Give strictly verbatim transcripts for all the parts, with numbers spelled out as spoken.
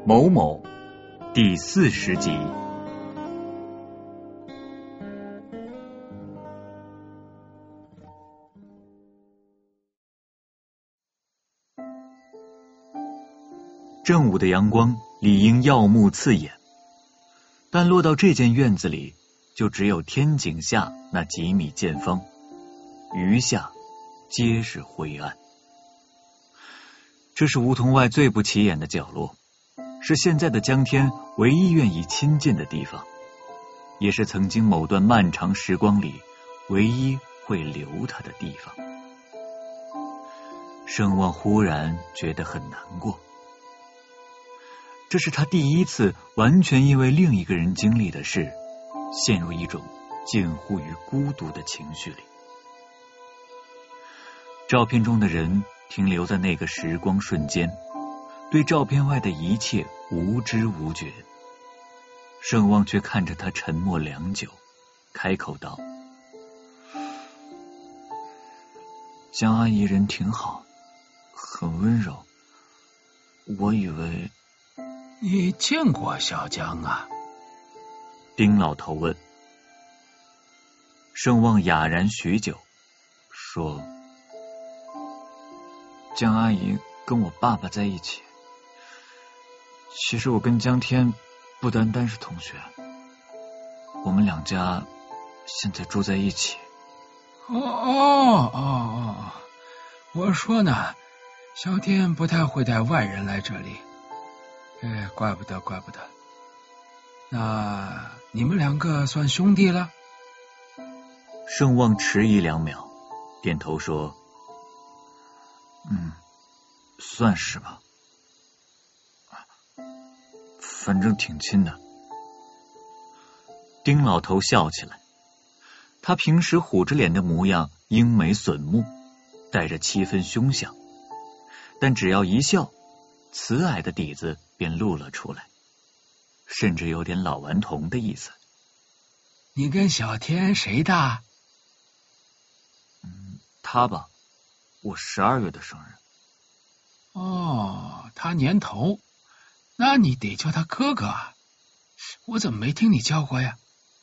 某某第四十集。正午的阳光理应耀目刺眼，但落到这间院子里，就只有天井下那几米见方，余下皆是灰暗。这是梧桐外最不起眼的角落，是现在的江天唯一愿意亲近的地方，也是曾经某段漫长时光里唯一会留他的地方。盛望忽然觉得很难过，这是他第一次完全因为另一个人经历的事，陷入一种近乎于孤独的情绪里。照片中的人停留在那个时光瞬间，对照片外的一切无知无觉。盛望却看着他沉默良久，开口道：江阿姨人挺好，很温柔，我以为…… 你见过小江啊？ 丁老头问。盛望哑然许久，说：江阿姨跟我爸爸在一起，其实我跟江天不单单是同学，我们两家现在住在一起。 哦哦哦哦，我说呢，小天不太会带外人来这里。哎，怪不得怪不得。那你们两个算兄弟了？ 盛望迟疑两秒，点头说：嗯，算是吧，反正挺亲的。丁老头笑起来，他平时虎着脸的模样英美损目，带着七分凶相，但只要一笑，慈爱的底子便露了出来，甚至有点老顽童的意思。 你跟小天谁大？ 嗯，他吧，我十二月的生日。 哦，他年头，那你得叫他哥哥啊，我怎么没听你叫过呀？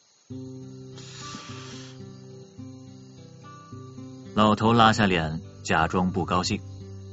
老头拉下脸，假装不高兴。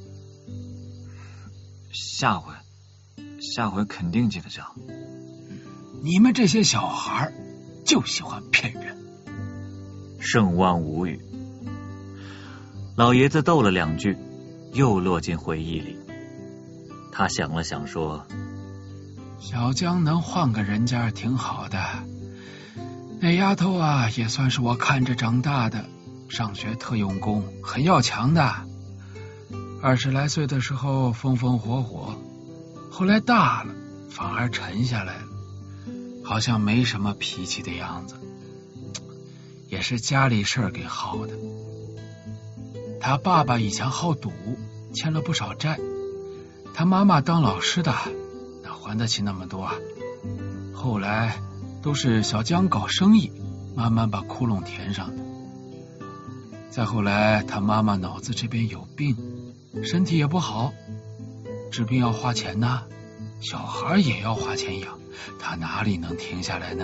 下回，下回肯定记得叫。 你们这些小孩就喜欢骗人。 盛望无语。老爷子逗了两句，又落进回忆里。他想了想说： 小江能换个人家挺好的，那丫头啊也算是我看着长大的，上学特用功，很要强的。二十来岁的时候风风火火，后来大了反而沉下来了，好像没什么脾气的样子，也是家里事儿给耗的。他爸爸以前好赌，欠了不少债，他妈妈当老师的，哪还得起那么多啊？后来都是小江搞生意，慢慢把窟窿填上的。再后来他妈妈脑子这边有病，身体也不好，治病要花钱呐，小孩也要花钱养，他哪里能停下来呢？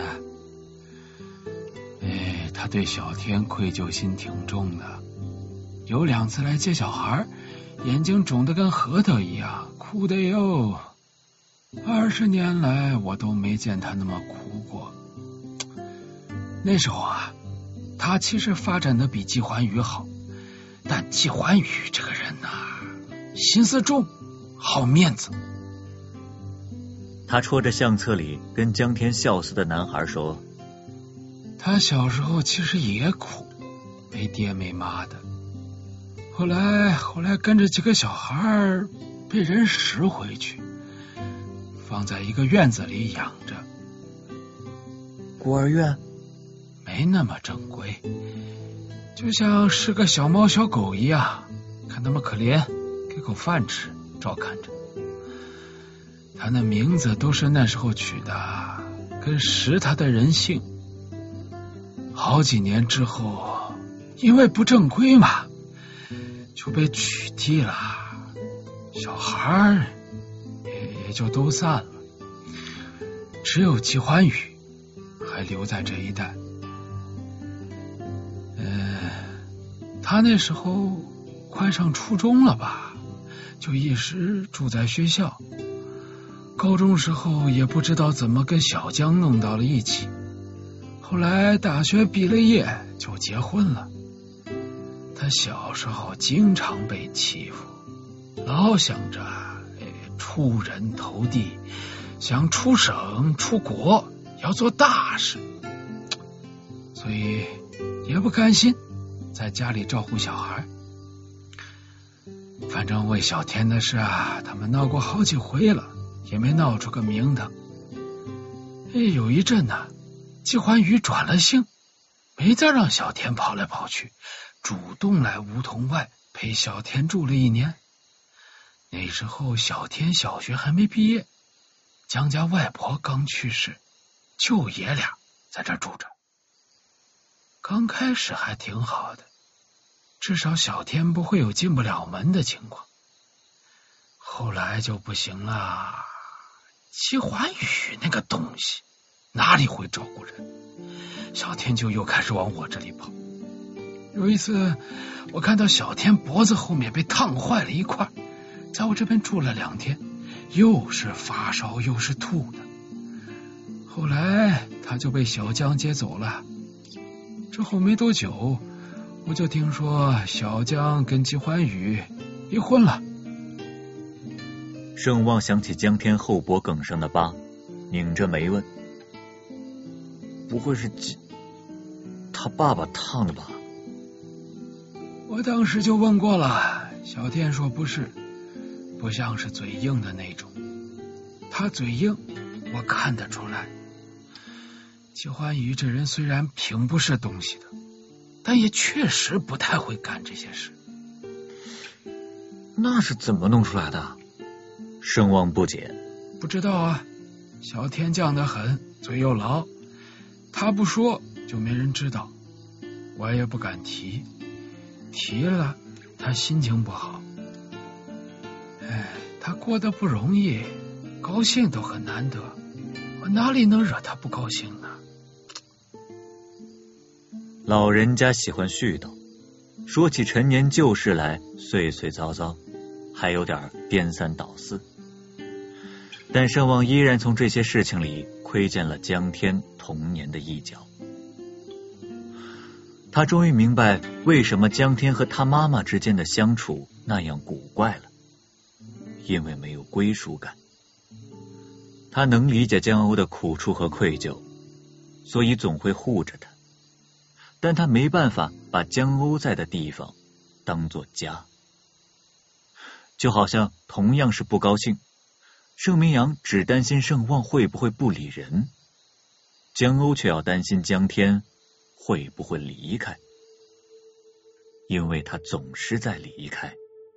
哎，他对小天愧疚心挺重的，有两次来接小孩，眼睛肿得跟核桃一样，哭得哟。二十年来我都没见他那么哭过。那时候啊，他其实发展的比季环宇好，但季环宇这个人呐、啊，心思重，好面子。 他戳着相册里跟江天笑死的男孩说： 他小时候其实也苦，没爹没妈的，后来后来跟着几个小孩被人拾回去，放在一个院子里养着。 孤儿院？ 没那么正规，就像是个小猫小狗一样，看他们可怜，给口饭吃，照看着。他那名字都是那时候取的，跟识他的人姓。好几年之后，因为不正规嘛，就被取缔了，小孩也也就都散了。 只有季欢宇还留在这一带。呃，他那时候快上初中了吧，就一直住在学校。高中时候也不知道怎么跟小江弄到了一起，后来大学毕了业就结婚了。他小时候经常被欺负，老想着出人头地，想出省出国，要做大事，所以也不甘心在家里照顾小孩。反正为小天的事啊，他们闹过好几回了，也没闹出个名堂。哎，有一阵呢，季欢宇转了性，没再让小天跑来跑去，主动来梧桐外陪小天住了一年。那时候小天小学还没毕业，江家外婆刚去世，就爷俩在这住着。刚开始还挺好的，至少小天不会有进不了门的情况。后来就不行了，季欢宇那个东西哪里会照顾人，小天就又开始往我这里跑。有一次我看到小天脖子后面被烫坏了一块，在我这边住了两天，又是发烧又是吐的。后来他就被小江接走了。之后没多久，我就听说小江跟季欢宇离婚了。 盛旺想起江天后脖梗上的疤，拧着眉问：不会是季他爸爸烫的吧？ 我当时就问过了，小天说不是，不像是嘴硬的那种。他嘴硬我看得出来。季欢宇这人虽然挺不是东西的，但也确实不太会干这些事。 那是怎么弄出来的？盛旺不解。 不知道啊，小天犟得很，嘴又牢，他不说就没人知道，我也不敢提，提了他心情不好。哎，他过得不容易，高兴都很难得，我哪里能惹他不高兴呢？ 老人家喜欢絮叨，说起陈年旧事来碎碎糟糟，还有点颠三倒四。但盛旺依然从这些事情里窥见了江天童年的一角。他终于明白为什么江天和他妈妈之间的相处那样古怪了，因为没有归属感。他能理解江欧的苦楚和愧疚，所以总会护着他，但他没办法把江欧在的地方当作家。就好像同样是不高兴，盛明阳只担心盛旺会不会不理人，江欧却要担心江天会不会离开，因为他总是在离开。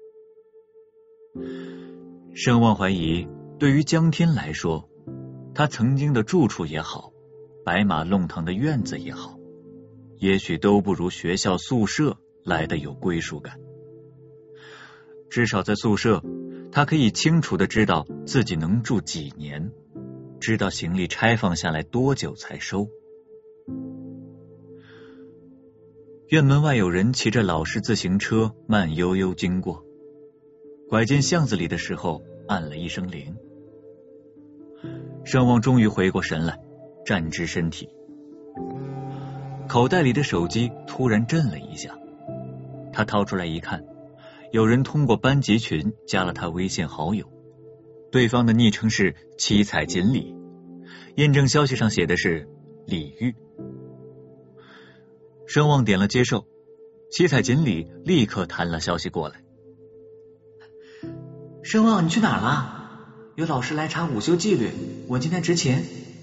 盛旺怀疑，对于江天来说，他曾经的住处也好，白马弄堂的院子也好，也许都不如学校宿舍来的有归属感。至少在宿舍，他可以清楚地知道自己能住几年，知道行李拆放下来多久才收。院门外有人骑着老式自行车慢悠悠经过，拐进巷子里的时候按了一声铃。盛旺终于回过神来，站直身体，口袋里的手机突然震了一下，他掏出来一看，有人通过班级群加了他微信好友，对方的昵称是七彩锦鲤，验证消息上写的是李玉。盛旺点了接受，七彩锦鲤立刻弹了消息过来。 盛旺，你去哪儿了？有老师来查午休纪律，我今天执勤。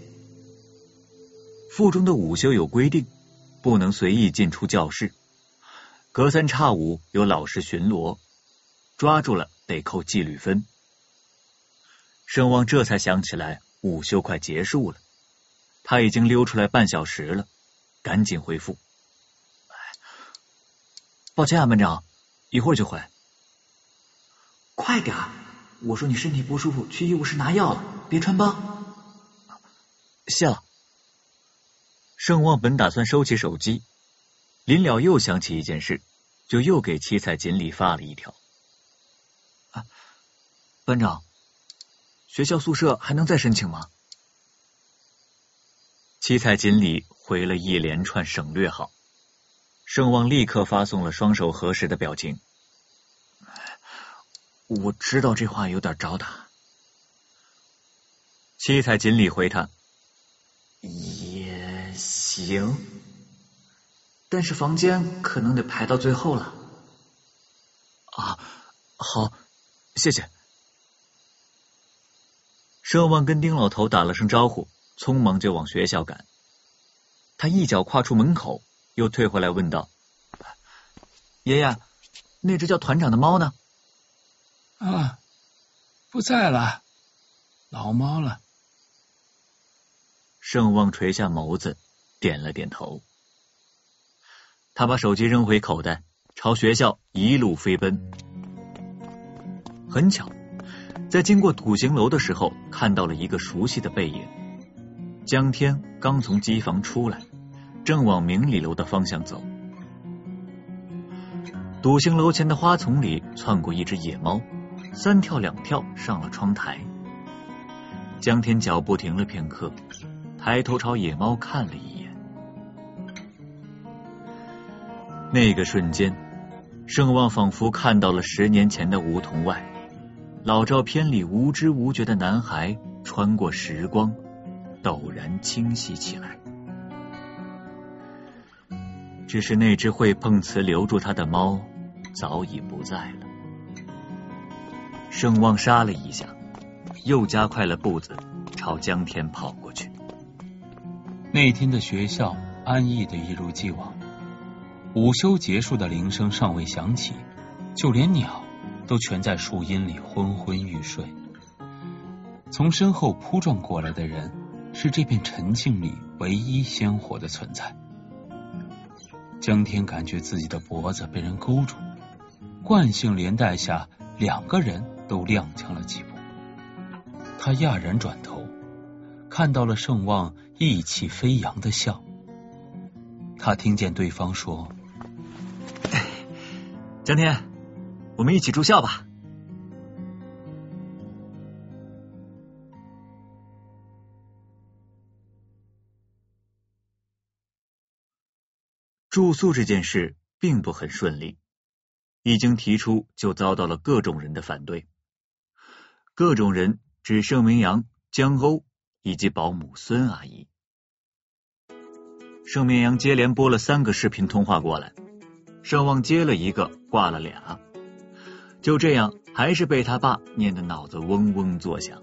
附中的午休有规定，不能随意进出教室，隔三差五有老师巡逻，抓住了得扣纪律分。盛旺这才想起来午休快结束了，他已经溜出来半小时了，赶紧回复：抱歉啊，班长，一会儿就回。 快点，我说你身体不舒服，去医务室拿药了，别穿帮。 谢了。盛旺本打算收起手机，临了又想起一件事，就又给七彩锦鲤发了一条。啊，班长，学校宿舍还能再申请吗？七彩锦鲤回了一连串省略号，盛旺立刻发送了双手合十的表情。我知道这话有点找打。七彩锦鲤回他，也行， 但是房间可能得排到最后了。 啊，好，谢谢。盛旺跟丁老头打了声招呼，匆忙就往学校赶。他一脚跨出门口，又退回来问道：爷爷，那只叫团长的猫呢？ 啊，不在了，老猫了。 盛旺垂下眸子，点了点头。他把手机扔回口袋，朝学校一路飞奔。很巧，在经过土行楼的时候，看到了一个熟悉的背影。江天刚从机房出来，正往明里楼的方向走。笃行楼前的花丛里窜过一只野猫，三跳两跳上了窗台。江天脚步停了片刻，抬头朝野猫看了一眼。那个瞬间，盛旺仿佛看到了十年前的梧桐外，老照片里无知无觉的男孩穿过时光，陡然清晰起来。只是那只会碰瓷留住他的猫早已不在了。盛旺杀了一下，又加快了步子，朝江天跑过去。 那天的学校安逸的一如既往，午休结束的铃声尚未响起，就连鸟都全在树荫里昏昏欲睡。从身后扑撞过来的人是这片沉静里唯一鲜活的存在。江天感觉自己的脖子被人勾住，惯性连带下两个人都踉跄了几步。他讶然转头，看到了盛旺意气飞扬的笑。他听见对方说： 江天，我们一起住校吧。住宿这件事并不很顺利，一经提出就遭到了各种人的反对。各种人指盛明阳、江欧以及保姆孙阿姨。盛明阳接连拨了三个视频通话过来，盛旺接了一个，挂了俩，就这样还是被他爸念得脑子嗡嗡作响。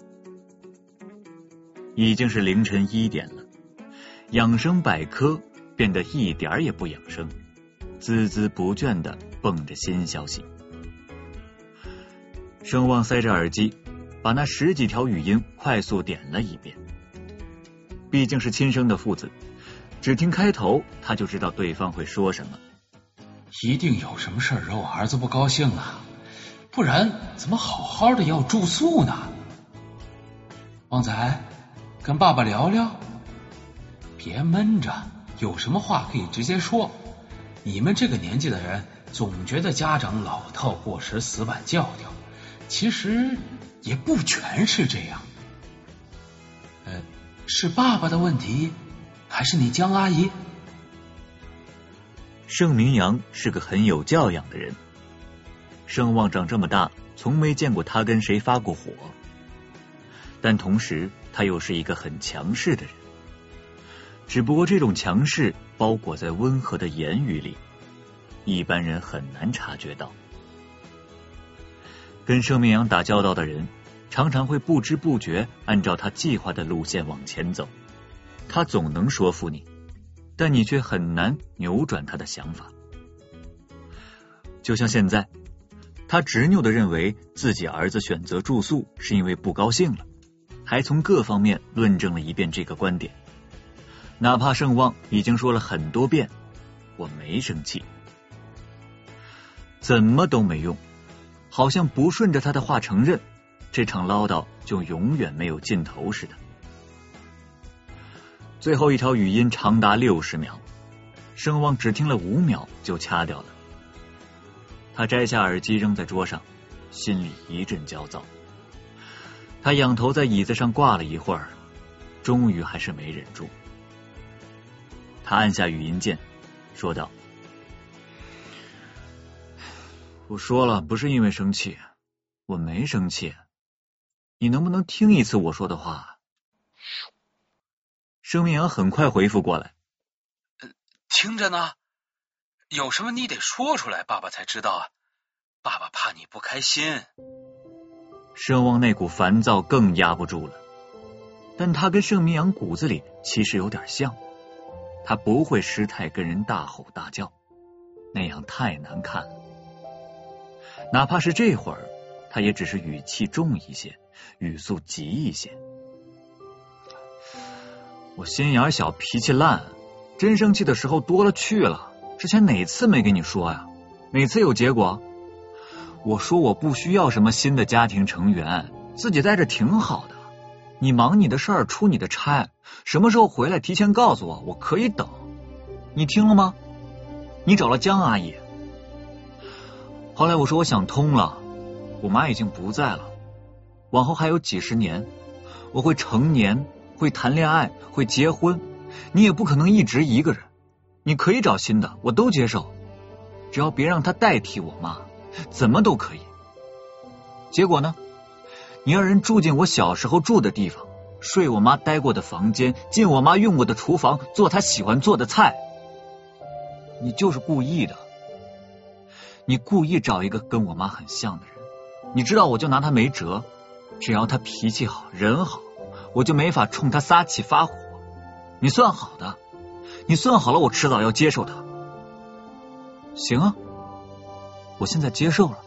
已经是凌晨一点了，养生百科变得一点也不养生，孜孜不倦地蹦着新消息。盛旺塞着耳机，把那十几条语音快速点了一遍。毕竟是亲生的父子，只听开头他就知道对方会说什么。 一定有什么事惹我儿子不高兴了，不然怎么好好的要住宿呢？旺仔，跟爸爸聊聊，别闷着，有什么话可以直接说。你们这个年纪的人总觉得家长老套过时，死板教条，其实也不全是这样。呃，是爸爸的问题，还是你江阿姨？ 盛明阳是个很有教养的人，盛旺长这么大从没见过他跟谁发过火，但同时他又是一个很强势的人，只不过这种强势包裹在温和的言语里，一般人很难察觉到。跟盛明阳打交道的人常常会不知不觉按照他计划的路线往前走，他总能说服你，但你却很难扭转他的想法。就像现在，他执拗地认为自己儿子选择住宿是因为不高兴了，还从各方面论证了一遍这个观点。哪怕盛旺已经说了很多遍我没生气，怎么都没用，好像不顺着他的话承认，这场唠叨就永远没有尽头似的。 最后一条语音长达六十秒，声望只听了五秒就掐掉了。他摘下耳机扔在桌上，心里一阵焦躁。他仰头在椅子上挂了一会儿，终于还是没忍住。他按下语音键，说道：我说了，不是因为生气，我没生气，你能不能听一次我说的话？生命阳很快回复过来： 呃、听着呢，有什么你得说出来，爸爸才知道啊，爸爸怕你不开心。 声望那股烦躁更压不住了，但他跟盛明阳骨子里其实有点像，他不会失态跟人大吼大叫，那样太难看了。哪怕是这会儿，他也只是语气重一些，语速急一些。我心眼小，脾气烂，真生气的时候多了去了，之前哪次没跟你说呀？哪次有结果？我说我不需要什么新的家庭成员，自己在这挺好的，你忙你的事儿，出你的差，什么时候回来提前告诉我，我可以等。你听了吗？你找了江阿姨。后来我说我想通了，我妈已经不在了，往后还有几十年，我会成年，会谈恋爱，会结婚，你也不可能一直一个人，你可以找新的，我都接受，只要别让她代替我妈，怎么都可以。结果呢，你让人住进我小时候住的地方，睡我妈待过的房间，进我妈用过的厨房，做她喜欢做的菜，你就是故意的。你故意找一个跟我妈很像的人，你知道我就拿她没辙，只要她脾气好人好，我就没法冲她撒气发火。你算好的，你算好了我迟早要接受她。行啊，我现在接受了。